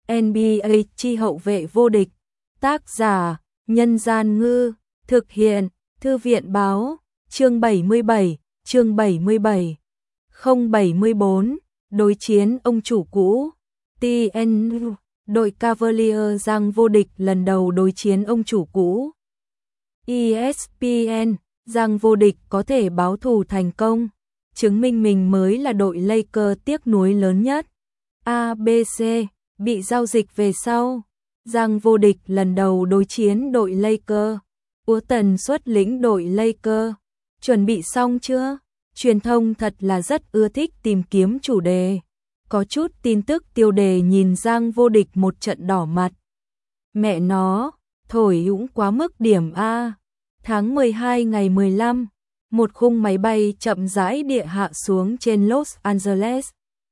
NBA chi hậu vệ vô địch. Tác giả: Nhân Gian Ngư. Thực hiện: Thư viện Báo. Chương 77. Chương 77. 074. Đối chiến ông chủ cũ. TN. Đội Cavalier giành vô địch lần đầu đối chiến ông chủ cũ. ESPN. Giành vô địch có thể báo thù thành công, chứng minh mình mới là đội Lakers tiếc nuối lớn nhất. ABC. Bị giao dịch về sau. Giành vô địch lần đầu đối chiến đội Lakers. Ủa Tần xuất lĩnh đội Lakers. Chuẩn bị xong chưa? Truyền thông thật là rất ưa thích tìm kiếm chủ đề. Có chút tin tức tiêu đề nhìn Giang vô địch một trận đỏ mặt. Mẹ nó, thổi cũng quá mức điểm A. Tháng 12 ngày 15, một khung máy bay chậm rãi địa hạ xuống trên Los Angeles.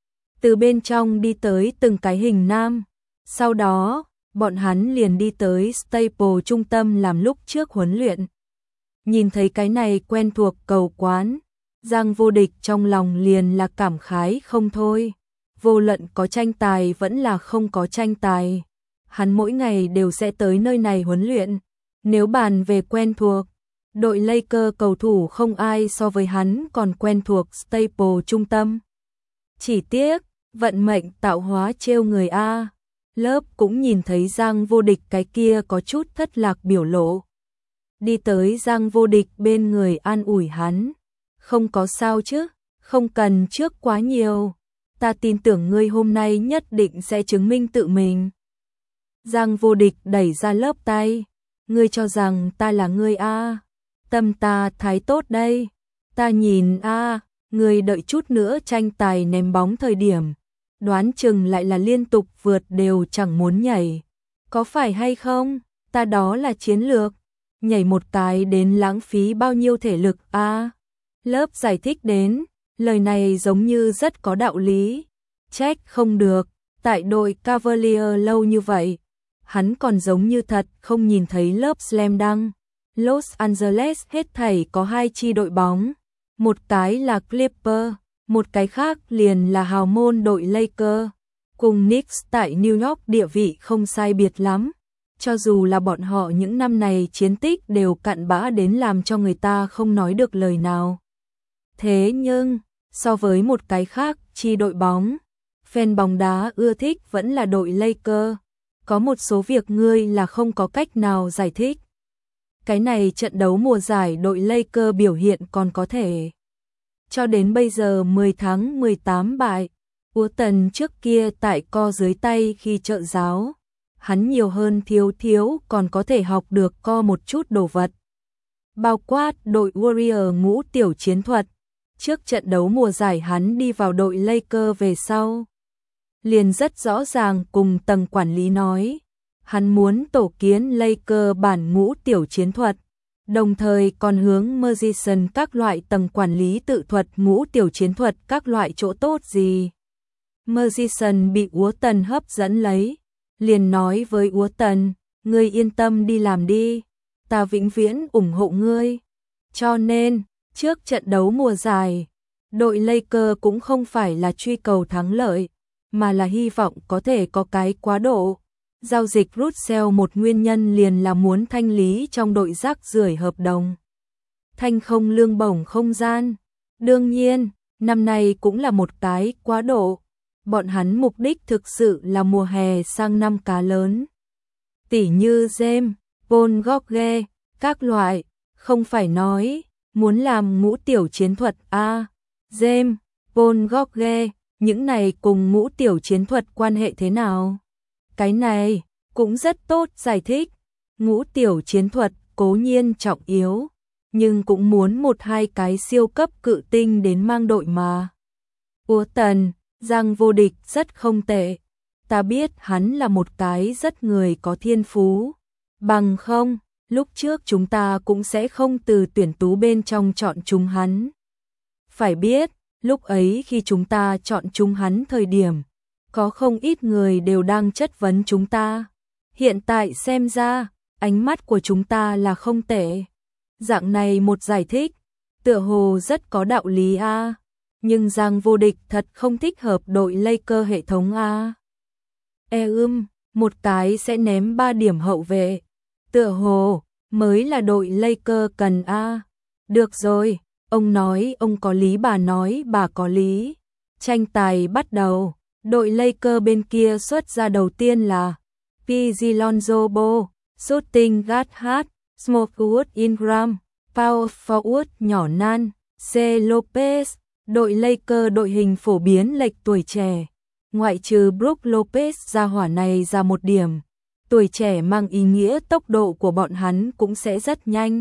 Từ bên trong đi tới từng cái hình nam. Sau đó, bọn hắn liền đi tới Staples trung tâm làm lúc trước huấn luyện. Nhìn thấy cái này quen thuộc cầu quán, Giang vô địch trong lòng liền là cảm khái không thôi. Vô luận có tranh tài vẫn là không có tranh tài, hắn mỗi ngày đều sẽ tới nơi này huấn luyện. Nếu bàn về quen thuộc, đội Lakers cầu thủ không ai so với hắn còn quen thuộc Staples trung tâm. Chỉ tiếc, vận mệnh tạo hóa trêu người A. Lớp cũng nhìn thấy Giang vô địch cái kia có chút thất lạc biểu lộ. Đi tới Giang vô địch bên người an ủi hắn. Không có sao chứ, không cần trước quá nhiều. Ta tin tưởng ngươi hôm nay nhất định sẽ chứng minh tự mình. Giang vô địch đẩy ra lớp tay. Ngươi cho rằng ta là ngươi A. Tâm ta thái tốt đây. Ta nhìn A, ngươi đợi chút nữa tranh tài ném bóng thời điểm. Đoán chừng lại là liên tục vượt đều chẳng muốn nhảy. Có phải hay không? Ta đó là chiến lược. Nhảy một cái đến lãng phí bao nhiêu thể lực A. Lớp giải thích đến, lời này giống như rất có đạo lý. Trách không được, tại đội Cavalier lâu như vậy, hắn còn giống như thật không nhìn thấy lớp slam dunk. Los Angeles hết thảy có 2 chi đội bóng, một cái là Clippers, một cái khác liền là hào môn đội Lakers. Cùng Knicks tại New York địa vị không sai biệt lắm. Cho dù là bọn họ những năm này chiến tích đều cặn bã đến làm cho người ta không nói được lời nào. Thế nhưng, so với một cái khác chi đội bóng, fan bóng đá ưa thích vẫn là đội Lakers. Có một số việc ngươi là không có cách nào giải thích. Cái này trận đấu mùa giải đội Lakers biểu hiện còn có thể. Cho đến bây giờ 10 tháng 18 bại. Ủa Tần trước kia tại co dưới tay khi trợ giáo. Hắn nhiều hơn thiếu còn có thể học được co một chút đồ vật. Bao quát đội Warrior ngũ tiểu chiến thuật. Trước trận đấu mùa giải hắn đi vào đội Lakers về sau. Liền rất rõ ràng cùng tầng quản lý nói. Hắn muốn tổ kiến Lakers bản ngũ tiểu chiến thuật. Đồng thời còn hướng Mercedes các loại tầng quản lý tự thuật ngũ tiểu chiến thuật các loại chỗ tốt gì. Mercedes bị Úa Tần hấp dẫn lấy. Liền nói với Úa Tần, ngươi yên tâm đi làm đi. Ta vĩnh viễn ủng hộ ngươi. Cho nên, trước trận đấu mùa giải, đội Lakers cũng không phải là truy cầu thắng lợi, mà là hy vọng có thể có cái quá độ. Giao dịch Russell một nguyên nhân liền là muốn thanh lý trong đội rác rưởi hợp đồng. Thanh không lương bổng không gian. Đương nhiên, năm nay cũng là một cái quá độ. Bọn hắn mục đích thực sự là mùa hè sang năm cá lớn. Tỉ như James, Paul George, các loại, không phải nói, muốn làm ngũ tiểu chiến thuật A. James, Paul George, những này cùng ngũ tiểu chiến thuật quan hệ thế nào? Cái này cũng rất tốt giải thích. Ngũ tiểu chiến thuật cố nhiên trọng yếu, nhưng cũng muốn 1-2 cái siêu cấp cự tinh đến mang đội mà. Úa Tần, Giang vô địch rất không tệ. Ta biết hắn là một cái rất người có thiên phú. Bằng không, lúc trước chúng ta cũng sẽ không từ tuyển tú bên trong chọn chúng hắn. Phải biết, lúc ấy khi chúng ta chọn chúng hắn thời điểm, có không ít người đều đang chất vấn chúng ta. Hiện tại xem ra, ánh mắt của chúng ta là không tệ. Dạng này một giải thích, tựa hồ rất có đạo lý A. Nhưng Giang vô địch thật không thích hợp đội Lakers hệ thống A. một cái sẽ ném 3 điểm hậu vệ. Tựa hồ, mới là đội Lakers cần a. Được rồi, ông nói ông có lý, bà nói bà có lý. Tranh tài bắt đầu, đội Lakers bên kia xuất ra đầu tiên là PG Lonzo Ball, shooting guard H, Smokewood Ingram, power forward nhỏ Nan, C. Lopez. Đội Lakers đội hình phổ biến lệch tuổi trẻ, ngoại trừ Brook Lopez ra hỏa này ra một điểm. Tuổi trẻ mang ý nghĩa tốc độ của bọn hắn cũng sẽ rất nhanh.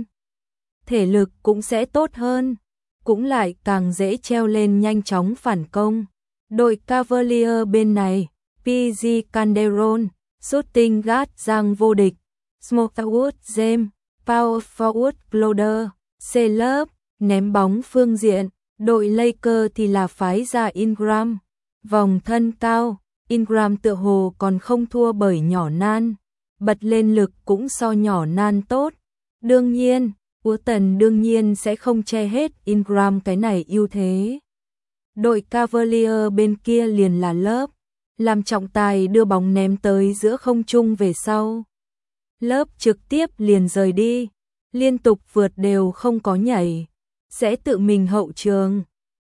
Thể lực cũng sẽ tốt hơn, cũng lại càng dễ treo lên nhanh chóng phản công. Đội Cavalier bên này, PG Calderon, shooting guard Giang vô địch, Smokewood James, power forward Cloder, C-Love, ném bóng phương diện. Đội Lakers thì là phái ra Ingram, vòng thân cao, Ingram tựa hồ còn không thua bởi nhỏ Nan, bật lên lực cũng so nhỏ Nan tốt. Đương nhiên, Walton đương nhiên sẽ không che hết Ingram cái này ưu thế. Đội Cavalier bên kia liền là Love, làm trọng tài đưa bóng ném tới giữa không trung về sau. Love trực tiếp liền rời đi, liên tục vượt đều không có nhảy. Sẽ tự mình hậu trường.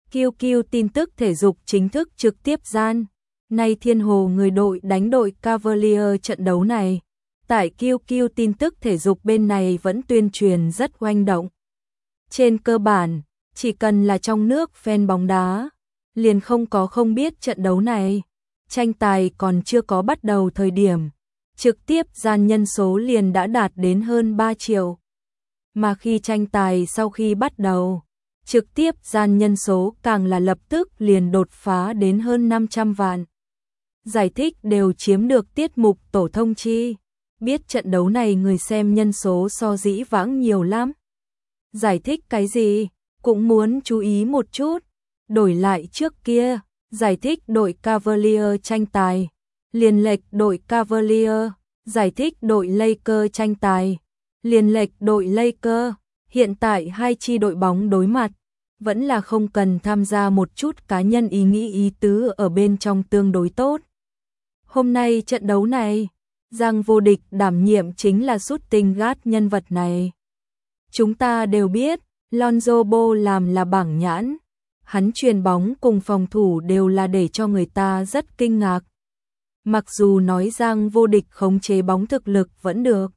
QQ tin tức thể dục chính thức trực tiếp gian. Nay Thiên Hồ người đội đánh đội Cavalier trận đấu này. Tại QQ tin tức thể dục bên này vẫn tuyên truyền rất oanh động. Trên cơ bản, chỉ cần là trong nước fan bóng đá, liền không có không biết trận đấu này. Tranh tài còn chưa có bắt đầu thời điểm, trực tiếp gian nhân số liền đã đạt đến hơn 3 triệu. Mà khi tranh tài sau khi bắt đầu, trực tiếp gian nhân số càng là lập tức liền đột phá đến hơn 500 vạn. Giải thích đều chiếm được tiết mục tổ thông chi, biết trận đấu này người xem nhân số so dĩ vãng nhiều lắm. Giải thích cái gì, cũng muốn chú ý một chút, đổi lại trước kia, giải thích đội Cavalier tranh tài, liền lệch đội Cavalier, giải thích đội Lakers tranh tài, liền lệch đội Lakers. Hiện tại hai chi đội bóng đối mặt, vẫn là không cần tham gia một chút cá nhân ý nghĩ ý tứ ở bên trong tương đối tốt. Hôm nay trận đấu này, Giang vô địch đảm nhiệm chính là shooting guard nhân vật này. Chúng ta đều biết, Lonzo Ball làm là bảng nhãn, hắn chuyền bóng cùng phòng thủ đều là để cho người ta rất kinh ngạc. Mặc dù nói Giang vô địch khống chế bóng thực lực vẫn được,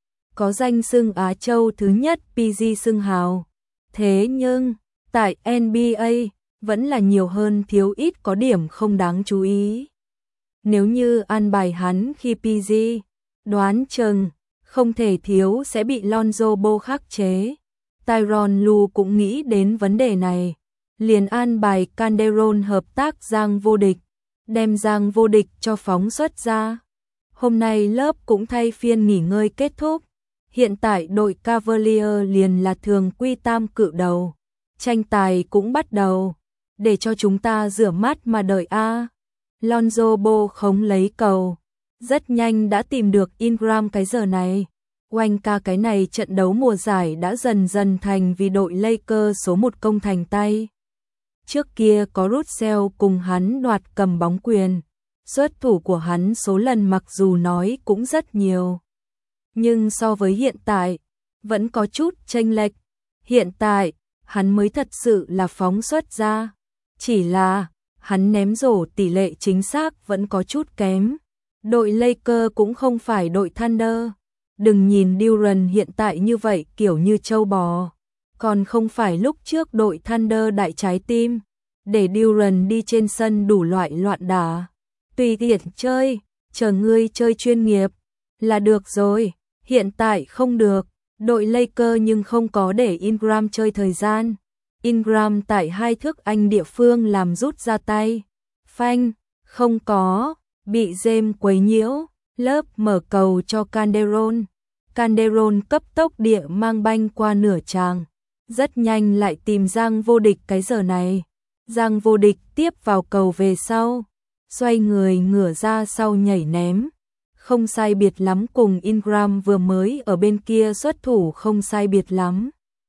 có danh xưng Á Châu thứ nhất PG xưng hào. Thế nhưng, tại NBA, vẫn là nhiều hơn thiếu ít có điểm không đáng chú ý. Nếu như an bài hắn khi PG, đoán chừng, không thể thiếu sẽ bị Lonzo Ball khắc chế. Tyronn Lue cũng nghĩ đến vấn đề này, liền an bài Calderon hợp tác Giang vô địch, đem Giang vô địch cho phóng xuất ra. Hôm nay lớp cũng thay phiên nghỉ ngơi kết thúc. Hiện tại đội Cavalier liền là thường quy tam cự đầu. Tranh tài cũng bắt đầu. Để cho chúng ta rửa mắt mà đợi a. Lonzo Ball khống lấy cầu. Rất nhanh đã tìm được Ingram cái giờ này. Oanh ca cái này trận đấu mùa giải đã dần dần thành vì đội Lakers số 1 công thành tay. Trước kia có Russell cùng hắn đoạt cầm bóng quyền. Xuất thủ của hắn số lần mặc dù nói cũng rất nhiều, nhưng so với hiện tại, vẫn có chút chênh lệch. Hiện tại, hắn mới thật sự là phóng xuất ra. Chỉ là, hắn ném rổ tỷ lệ chính xác vẫn có chút kém. Đội Lakers cũng không phải đội Thunder. Đừng nhìn Durant hiện tại như vậy kiểu như trâu bò. Còn không phải lúc trước đội Thunder đại trái tim. Để Durant đi trên sân đủ loại loạn đả. Tùy tiện chơi, chờ ngươi chơi chuyên nghiệp là được rồi. Hiện tại không được, đội Lakers nhưng không có để Ingram chơi thời gian. Ingram tại hai thước anh địa phương làm rút ra tay. Phanh, không có, bị James quấy nhiễu, lớp mở cầu cho Calderon. Calderon cấp tốc địa mang banh qua nửa tràng. Rất nhanh lại tìm Giang vô địch cái giờ này. Giang vô địch tiếp vào cầu về sau. Xoay người ngửa ra sau nhảy ném. Không sai biệt lắm cùng Ingram vừa mới ở bên kia xuất thủ không sai biệt lắm.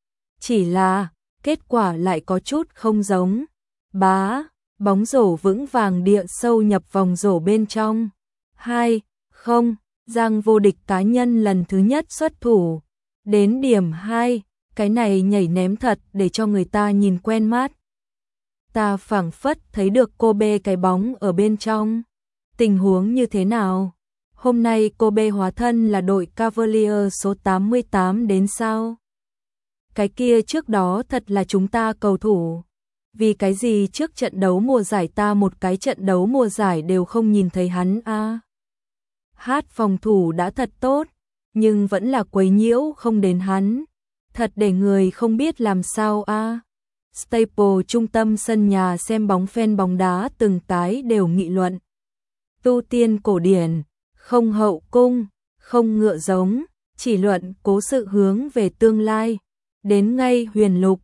Chỉ là, kết quả lại có chút không giống. Bóng rổ vững vàng địa sâu nhập vòng rổ bên trong. 2, không, Giang vô địch cá nhân lần thứ nhất xuất thủ. Đến điểm 2, cái này nhảy ném thật để cho người ta nhìn quen mắt. Ta phảng phất thấy được cô bê cái bóng ở bên trong. Tình huống như thế nào? Hôm nay cô bê hóa thân là đội Cavalier số 88 đến sao? Cái kia trước đó thật là chúng ta cầu thủ. Vì cái gì trước trận đấu mùa giải ta một cái trận đấu mùa giải đều không nhìn thấy hắn a? Hát phòng thủ đã thật tốt, nhưng vẫn là quấy nhiễu không đến hắn. Thật để người không biết làm sao a. Staple trung tâm sân nhà xem bóng fan bóng đá từng cái đều nghị luận. Tu tiên cổ điển, không hậu cung, không ngựa giống, chỉ luận cố sự hướng về tương lai. Đến ngay Huyền Lục,